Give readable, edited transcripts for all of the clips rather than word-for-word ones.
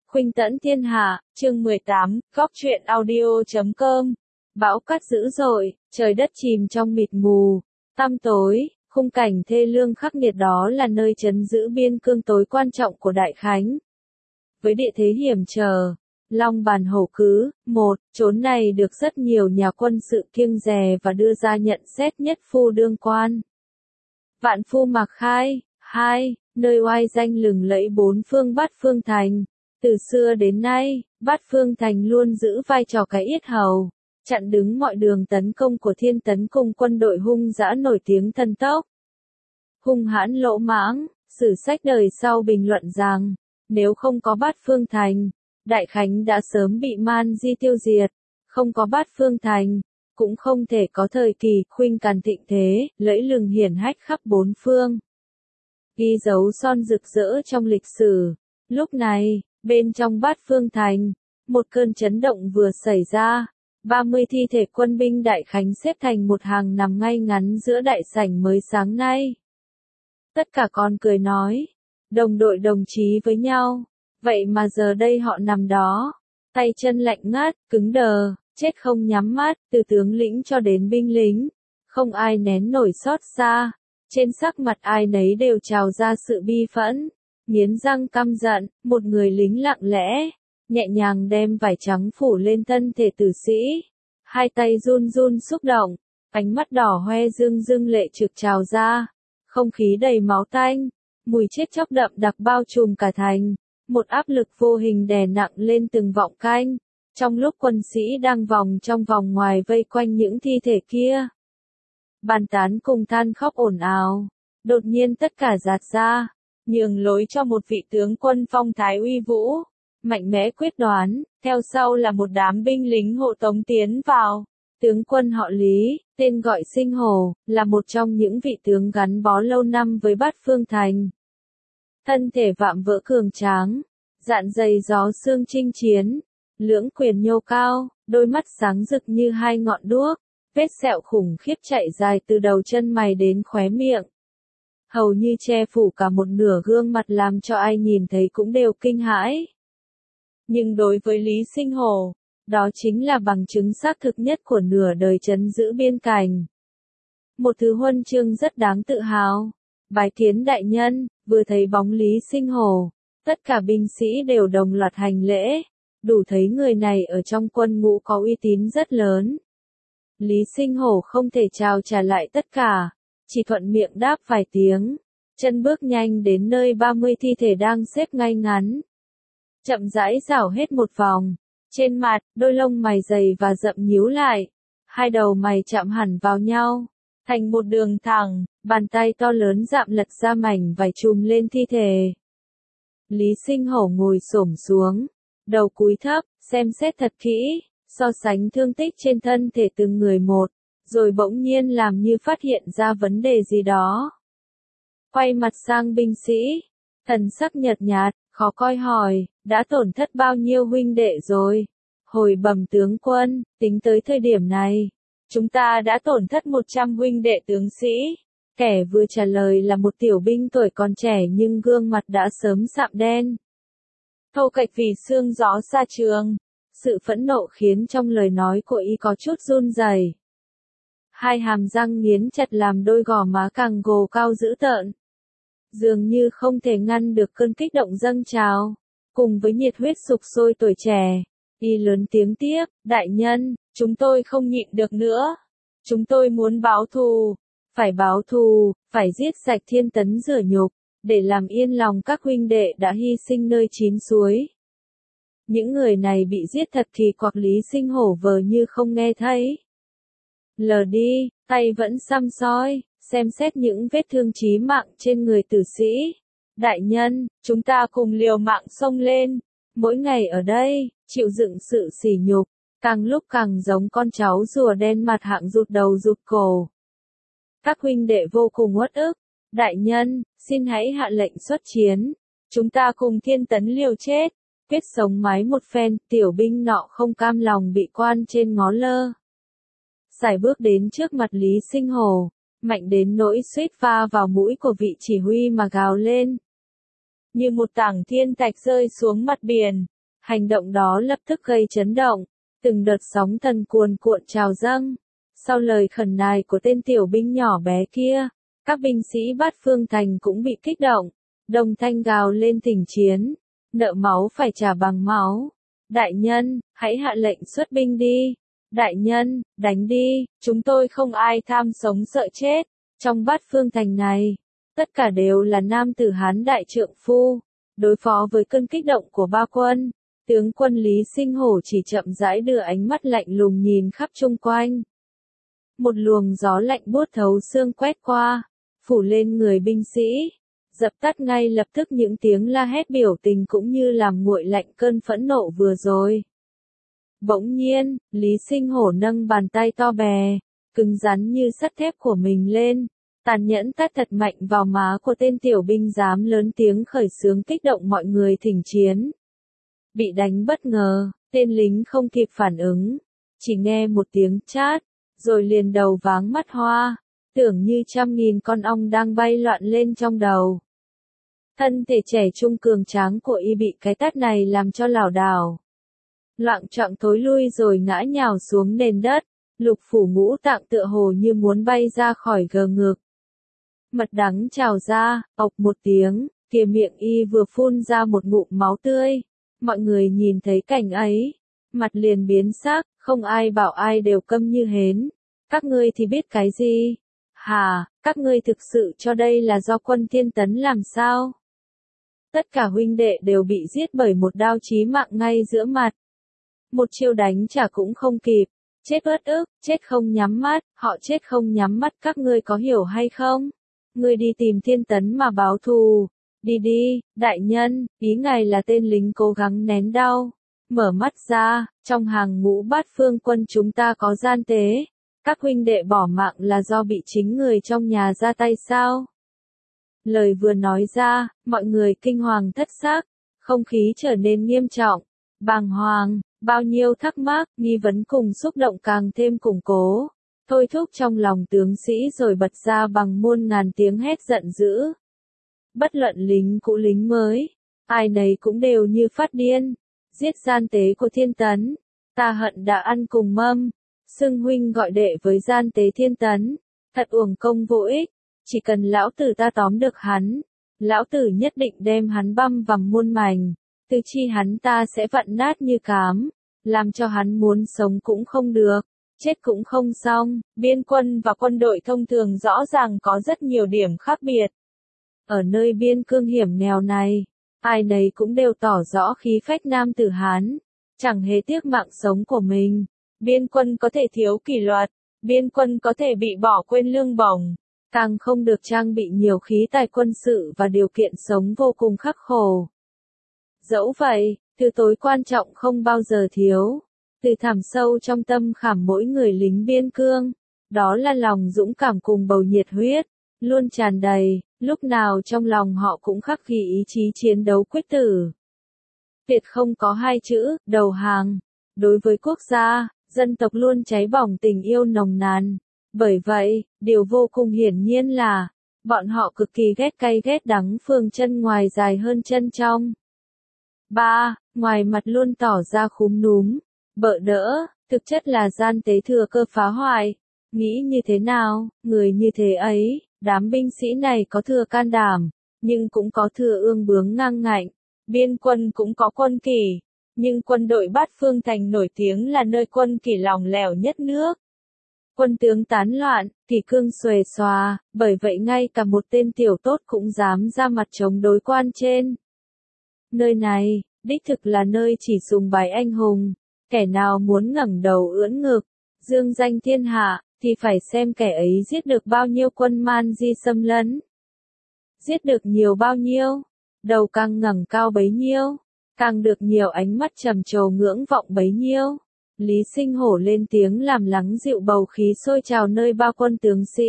Khuynh tẫn thiên hạ, chương 18, góc truyện audio.com. Bão cát dữ dội, trời đất chìm trong mịt mù, tăm tối, khung cảnh thê lương khắc nghiệt đó là nơi trấn giữ biên cương tối quan trọng của Đại Khánh. Với địa thế hiểm trở, long bàn hổ cứ, chốn này được rất nhiều nhà quân sự kiêng dè và đưa ra nhận xét nhất phu đương quan. Vạn Phu Mạc Khai, 2, nơi oai danh lừng lẫy bốn phương Bát Phương Thành. Từ xưa đến nay, Bát Phương Thành luôn giữ vai trò cái yết hầu, chặn đứng mọi đường tấn công của Thiên Tấn cùng quân đội hung dã nổi tiếng thần tốc. Hung hãn lỗ mãng, sử sách đời sau bình luận rằng, nếu không có Bát Phương Thành, Đại Khánh đã sớm bị Man Di tiêu diệt, không có Bát Phương Thành, cũng không thể có thời kỳ khuynh càn thịnh thế, lẫy lừng hiển hách khắp bốn phương. Ghi dấu son rực rỡ trong lịch sử, lúc này, bên trong Bát Phương Thành, một cơn chấn động vừa xảy ra, 30 thi thể quân binh Đại Khánh xếp thành một hàng nằm ngay ngắn giữa đại sảnh mới sáng nay. Tất cả còn cười nói, đồng đội đồng chí với nhau, vậy mà giờ đây họ nằm đó, tay chân lạnh ngắt, cứng đờ, chết không nhắm mắt, từ tướng lĩnh cho đến binh lính, không ai nén nổi xót xa, trên sắc mặt ai nấy đều trào ra sự bi phẫn. Nghiến răng căm giận, một người lính lặng lẽ, nhẹ nhàng đem vải trắng phủ lên thân thể tử sĩ. Hai tay run run xúc động, ánh mắt đỏ hoe rưng rưng lệ trực trào ra. Không khí đầy máu tanh, mùi chết chóc đậm đặc bao trùm cả thành. Một áp lực vô hình đè nặng lên từng vọng canh. Trong lúc quân sĩ đang vòng trong vòng ngoài vây quanh những thi thể kia. Bàn tán cùng than khóc ồn ào. Đột nhiên tất cả giạt ra. Nhường lối cho một vị tướng quân phong thái uy vũ, mạnh mẽ quyết đoán, theo sau là một đám binh lính hộ tống tiến vào. Tướng quân họ Lý, tên gọi Sinh Hổ, là một trong những vị tướng gắn bó lâu năm với Bát Phương Thành. Thân thể vạm vỡ cường tráng, dạn dày gió xương chinh chiến, lưỡng quyền nhô cao, đôi mắt sáng rực như hai ngọn đuốc, vết sẹo khủng khiếp chạy dài từ đầu chân mày đến khóe miệng. Hầu như che phủ cả một nửa gương mặt làm cho ai nhìn thấy cũng đều kinh hãi. Nhưng đối với Lý Sinh Hổ, đó chính là bằng chứng xác thực nhất của nửa đời trấn giữ biên cảnh. Một thứ huân chương rất đáng tự hào. Bái kiến đại nhân, vừa thấy bóng Lý Sinh Hổ, tất cả binh sĩ đều đồng loạt hành lễ, đủ thấy người này ở trong quân ngũ có uy tín rất lớn. Lý Sinh Hổ không thể chào trả lại tất cả. Chỉ thuận miệng đáp vài tiếng, chân bước nhanh đến nơi 30 thi thể đang xếp ngay ngắn. Chậm rãi rảo hết một vòng, trên mặt, đôi lông mày dày và rậm nhíu lại, hai đầu mày chạm hẳn vào nhau, thành một đường thẳng, bàn tay to lớn dạm lật ra mảnh vải trùm lên thi thể. Lý Sinh Hổ ngồi xổm xuống, đầu cúi thấp, xem xét thật kỹ, so sánh thương tích trên thân thể từng người một. Rồi bỗng nhiên làm như phát hiện ra vấn đề gì đó. Quay mặt sang binh sĩ, thần sắc nhợt nhạt, khó coi hỏi, đã tổn thất bao nhiêu huynh đệ rồi? Hồi bẩm tướng quân, tính tới thời điểm này, chúng ta đã tổn thất 100 huynh đệ tướng sĩ. Kẻ vừa trả lời là một tiểu binh tuổi còn trẻ nhưng gương mặt đã sớm sạm đen. Thâu Cạch vì xương gió xa trường, sự phẫn nộ khiến trong lời nói của y có chút run rẩy. Hai hàm răng nghiến chặt làm đôi gò má càng gồ cao dữ tợn. Dường như không thể ngăn được cơn kích động dâng trào. Cùng với nhiệt huyết sục sôi tuổi trẻ, y lớn tiếng tiếp, đại nhân, chúng tôi không nhịn được nữa. Chúng tôi muốn báo thù, phải giết sạch Thiên Tấn rửa nhục, để làm yên lòng các huynh đệ đã hy sinh nơi chín suối. Những người này bị giết thật kỳ quặc. Lý Sinh Hổ vờ như không nghe thấy. Lờ đi, tay vẫn săm soi, xem xét những vết thương chí mạng trên người tử sĩ. Đại nhân, chúng ta cùng liều mạng xông lên, mỗi ngày ở đây, chịu đựng sự sỉ nhục, càng lúc càng giống con cháu rùa đen mặt hạng rụt đầu rụt cổ. Các huynh đệ vô cùng uất ức, đại nhân, xin hãy hạ lệnh xuất chiến, chúng ta cùng Thiên Tấn liều chết, quyết sống mái một phen. Tiểu binh nọ không cam lòng bị quan trên ngó lơ. Sải bước đến trước mặt Lý Sinh Hổ, mạnh đến nỗi suýt va vào mũi của vị chỉ huy mà gào lên. Như một tảng thiên thạch rơi xuống mặt biển, Hành động đó lập tức gây chấn động, từng đợt sóng thần cuồn cuộn trào dâng. Sau lời khẩn nài của tên tiểu binh nhỏ bé kia, các binh sĩ Bát Phương Thành cũng bị kích động, đồng thanh gào lên thỉnh chiến, nợ máu phải trả bằng máu. Đại nhân, hãy hạ lệnh xuất binh đi. Đại nhân, đánh đi, chúng tôi không ai tham sống sợ chết. Trong Bát Phương Thành này, tất cả đều là nam tử Hán đại trượng phu. Đối phó với cơn kích động của ba quân, tướng quân Lý Sinh Hổ chỉ chậm rãi đưa ánh mắt lạnh lùng nhìn khắp chung quanh. Một luồng gió lạnh buốt thấu xương quét qua, phủ lên người binh sĩ, dập tắt ngay lập tức những tiếng la hét biểu tình cũng như làm nguội lạnh cơn phẫn nộ vừa rồi. Bỗng nhiên, Lý Sinh Hổ nâng bàn tay to bè, cứng rắn như sắt thép của mình lên, tàn nhẫn tát thật mạnh vào má của tên tiểu binh dám lớn tiếng khởi xướng kích động mọi người thỉnh chiến. Bị đánh bất ngờ, tên lính không kịp phản ứng, chỉ nghe một tiếng chát, rồi liền đầu váng mắt hoa, tưởng như trăm nghìn con ong đang bay loạn lên trong đầu. Thân thể trẻ trung cường tráng của y bị cái tát này làm cho lảo đảo, loạng choạng thối lui rồi ngã nhào xuống nền đất, lục phủ ngũ tạng tựa hồ như muốn bay ra khỏi gờ ngực. Mật đắng trào ra, ộc một tiếng, kìa miệng y vừa phun ra một ngụm máu tươi. Mọi người nhìn thấy cảnh ấy, mặt liền biến sắc, không ai bảo ai đều câm như hến. Các ngươi thì biết cái gì? Hà, các ngươi thực sự cho đây là do quân Thiên Tấn làm sao? Tất cả huynh đệ đều bị giết bởi một đao chí mạng ngay giữa mặt. Một chiêu đánh trả cũng không kịp, chết uất ức, chết không nhắm mắt, họ chết không nhắm mắt, các ngươi có hiểu hay không? Ngươi đi tìm Thiên Tấn mà báo thù. Đi đi, đại nhân, ý ngài là tên lính cố gắng nén đau. Mở mắt ra, trong hàng ngũ Bát Phương quân chúng ta có gian tế. Các huynh đệ bỏ mạng là do bị chính người trong nhà ra tay sao? Lời vừa nói ra, mọi người kinh hoàng thất xác, không khí trở nên nghiêm trọng, bàng hoàng, bao nhiêu thắc mắc, nghi vấn cùng xúc động càng thêm củng cố, thôi thúc trong lòng tướng sĩ rồi bật ra bằng muôn ngàn tiếng hét giận dữ. Bất luận lính cũ lính mới, ai nấy cũng đều như phát điên, giết gian tế của Thiên Tấn, ta hận đã ăn cùng mâm, xưng huynh gọi đệ với gian tế Thiên Tấn, thật uổng công vô ích, chỉ cần lão tử ta tóm được hắn, lão tử nhất định đem hắn băm vằm muôn mảnh, từ chi hắn ta sẽ vặn nát như cám, làm cho hắn muốn sống cũng không được, chết cũng không xong. Biên quân và quân đội thông thường rõ ràng có rất nhiều điểm khác biệt. Ở nơi biên cương hiểm nghèo này, ai nấy cũng đều tỏ rõ khí phách nam tử Hán, chẳng hề tiếc mạng sống của mình. Biên quân có thể thiếu kỷ luật, biên quân có thể bị bỏ quên lương bổng, càng không được trang bị nhiều khí tài quân sự và điều kiện sống vô cùng khắc khổ. Dẫu vậy, thứ tối quan trọng không bao giờ thiếu, từ thẳm sâu trong tâm khảm mỗi người lính biên cương, đó là lòng dũng cảm cùng bầu nhiệt huyết, luôn tràn đầy, lúc nào trong lòng họ cũng khắc ghi ý chí chiến đấu quyết tử. Tuyệt không có hai chữ, đầu hàng. Đối với quốc gia, dân tộc luôn cháy bỏng tình yêu nồng nàn. Bởi vậy, điều vô cùng hiển nhiên là, bọn họ cực kỳ ghét cay ghét đắng phường chân ngoài dài hơn chân trong. 3. Ngoài mặt luôn tỏ ra khúm núm, bợ đỡ, thực chất là gian tế thừa cơ phá hoại. Nghĩ như thế nào, người như thế ấy, đám binh sĩ này có thừa can đảm, nhưng cũng có thừa ương bướng ngang ngạnh. Biên quân cũng có quân kỷ, nhưng quân đội Bát Phương Thành nổi tiếng là nơi quân kỷ lỏng lẻo nhất nước. Quân tướng tán loạn, kỷ cương xuề xòa, bởi vậy ngay cả một tên tiểu tốt cũng dám ra mặt chống đối quan trên. Nơi này, đích thực là nơi chỉ sùng bái anh hùng, kẻ nào muốn ngẩng đầu ưỡn ngực, dương danh thiên hạ, thì phải xem kẻ ấy giết được bao nhiêu quân man di xâm lấn. Giết được nhiều bao nhiêu, đầu càng ngẩng cao bấy nhiêu, càng được nhiều ánh mắt trầm trồ ngưỡng vọng bấy nhiêu. Lý Sinh Hổ lên tiếng làm lắng dịu bầu khí sôi trào nơi bao quân tướng sĩ.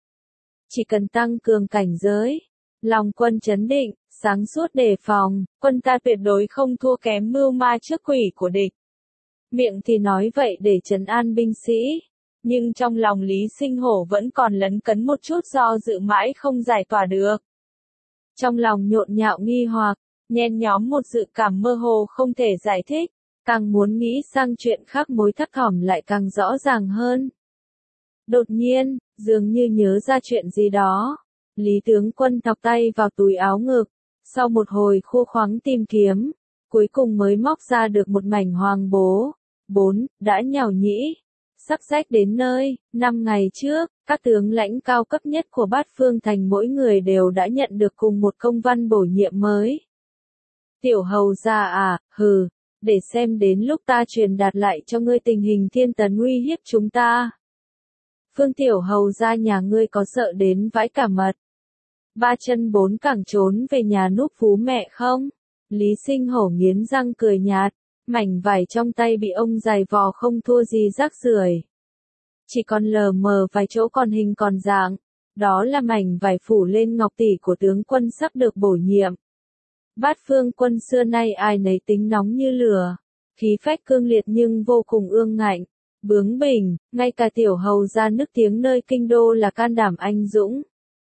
Chỉ cần tăng cường cảnh giới, lòng quân trấn định, sáng suốt đề phòng, quân ta tuyệt đối không thua kém mưu ma trước quỷ của địch. Miệng thì nói vậy để trấn an binh sĩ, nhưng trong lòng Lý Sinh Hổ vẫn còn lấn cấn một chút do dự mãi không giải tỏa được. Trong lòng nhộn nhạo nghi hoặc, nhen nhóm một dự cảm mơ hồ không thể giải thích, càng muốn nghĩ sang chuyện khác mối thấp thỏm lại càng rõ ràng hơn. Đột nhiên, dường như nhớ ra chuyện gì đó, Lý tướng quân thọc tay vào túi áo ngực, sau một hồi khô khoắng tìm kiếm, cuối cùng mới móc ra được một mảnh hoàng bố. 4. Đã nhàu nhĩ, sắp rách đến nơi. 5 ngày trước, các tướng lãnh cao cấp nhất của Bát Phương Thành mỗi người đều đã nhận được cùng một công văn bổ nhiệm mới. Tiểu hầu gia à, hừ, để xem đến lúc ta truyền đạt lại cho ngươi tình hình thiên tấn uy hiếp chúng ta. Phương tiểu hầu gia nhà ngươi có sợ đến vãi cả mật. Ba chân bốn cẳng trốn về nhà núp phú mẹ không? Lý Sinh Hổ nghiến răng cười nhạt, mảnh vải trong tay bị ông giày vò không thua gì rác rưởi. Chỉ còn lờ mờ vài chỗ còn hình còn dạng, đó là mảnh vải phủ lên ngọc tỷ của tướng quân sắp được bổ nhiệm. Bát Phương quân xưa nay ai nấy tính nóng như lửa, khí phách cương liệt nhưng vô cùng ương ngạnh, bướng bỉnh, ngay cả tiểu hầu gia nức tiếng nơi kinh đô là can đảm anh dũng.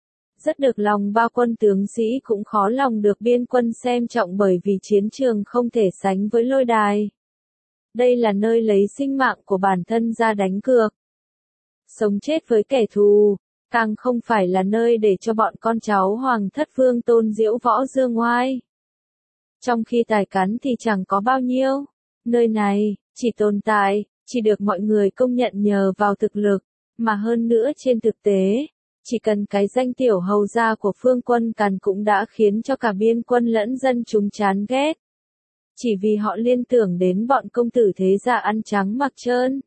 Rất được lòng bao quân tướng sĩ cũng khó lòng được biên quân xem trọng bởi vì chiến trường không thể sánh với lôi đài. Đây là nơi lấy sinh mạng của bản thân ra đánh cược. Sống chết với kẻ thù, càng không phải là nơi để cho bọn con cháu hoàng thất vương tôn diễu võ dương ngoai. Trong khi tài cán thì chẳng có bao nhiêu, nơi này, chỉ tồn tại, chỉ được mọi người công nhận nhờ vào thực lực, mà hơn nữa trên thực tế, chỉ cần cái danh tiểu hầu gia của Phương Quân Càn cũng đã khiến cho cả biên quân lẫn dân chúng chán ghét. Chỉ vì họ liên tưởng đến bọn công tử thế gia ăn trắng mặc trơn.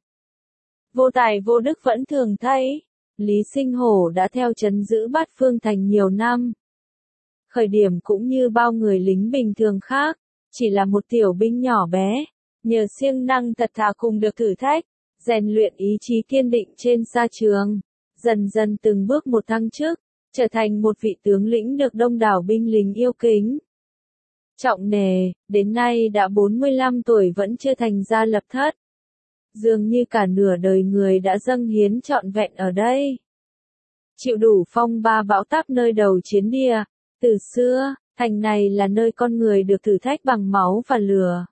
Vô tài vô đức vẫn thường thấy, Lý Sinh Hổ đã theo trấn giữ Bát Phương Thành nhiều năm. Khởi điểm cũng như bao người lính bình thường khác, chỉ là một tiểu binh nhỏ bé, nhờ siêng năng thật thà cùng được thử thách, rèn luyện ý chí kiên định trên sa trường, dần dần từng bước một thăng chức, trở thành một vị tướng lĩnh được đông đảo binh lính yêu kính. Trọng nề, đến nay đã 45 tuổi vẫn chưa thành gia lập thất. Dường như cả nửa đời người đã dâng hiến trọn vẹn ở đây. Chịu đủ phong ba bão táp nơi đầu chiến địa, từ xưa, thành này là nơi con người được thử thách bằng máu và lửa.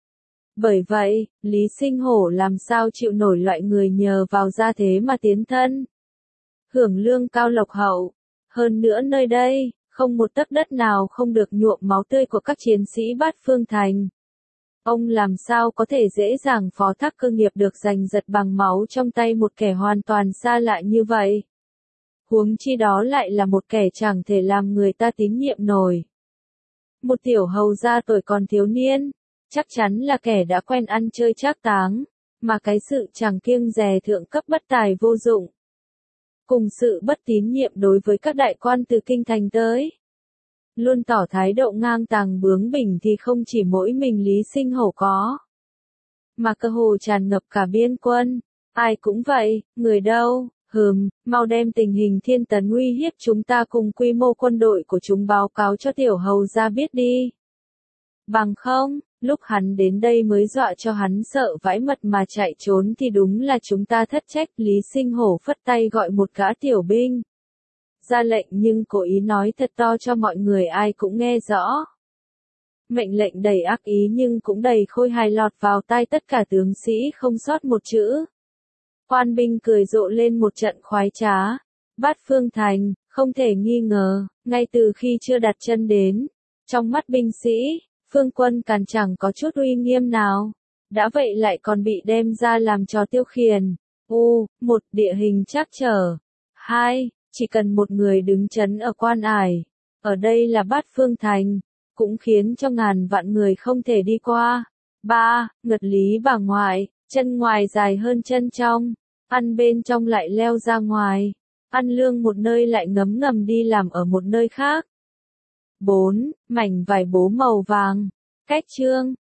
Bởi vậy, Lý Sinh Hổ làm sao chịu nổi loại người nhờ vào gia thế mà tiến thân. Hưởng lương cao lộc hậu. Hơn nữa nơi đây, không một tấc đất nào không được nhuộm máu tươi của các chiến sĩ Bát Phương Thành. Ông làm sao có thể dễ dàng phó thác cơ nghiệp được giành giật bằng máu trong tay một kẻ hoàn toàn xa lạ như vậy. Huống chi đó lại là một kẻ chẳng thể làm người ta tín nhiệm nổi. Một tiểu hầu gia tuổi còn thiếu niên, chắc chắn là kẻ đã quen ăn chơi trác táng, mà cái sự chẳng kiêng dè thượng cấp bất tài vô dụng. Cùng sự bất tín nhiệm đối với các đại quan từ kinh thành tới. Luôn tỏ thái độ ngang tàng bướng bỉnh thì không chỉ mỗi mình Lý Sinh Hổ có. Mà cơ hồ tràn ngập cả biên quân. Ai cũng vậy, người đâu, mau đem tình hình thiên tấn uy hiếp chúng ta cùng quy mô quân đội của chúng báo cáo cho tiểu hầu gia biết đi. Bằng không, lúc hắn đến đây mới dọa cho hắn sợ vãi mật mà chạy trốn thì đúng là chúng ta thất trách. Lý Sinh Hổ phất tay gọi một gã tiểu binh. Ra lệnh nhưng cố ý nói thật to cho mọi người ai cũng nghe rõ. Mệnh lệnh đầy ác ý nhưng cũng đầy khôi hài lọt vào tai tất cả tướng sĩ không sót một chữ. Quan binh cười rộ lên một trận khoái trá. Bát Phương Thành, không thể nghi ngờ, ngay từ khi chưa đặt chân đến, trong mắt binh sĩ, Phương Quân Càn chẳng có chút uy nghiêm nào. Đã vậy lại còn bị đem ra làm trò tiêu khiển. 1. Địa hình trắc trở. 2. Chỉ cần một người đứng chấn ở quan ải, ở đây là Bát Phương Thành, cũng khiến cho ngàn vạn người không thể đi qua. 3. Ngật lý bà ngoại, chân ngoài dài hơn chân trong, ăn bên trong lại leo ra ngoài, ăn lương một nơi lại ngấm ngầm đi làm ở một nơi khác. 4. Mảnh vải bố màu vàng, cách chương.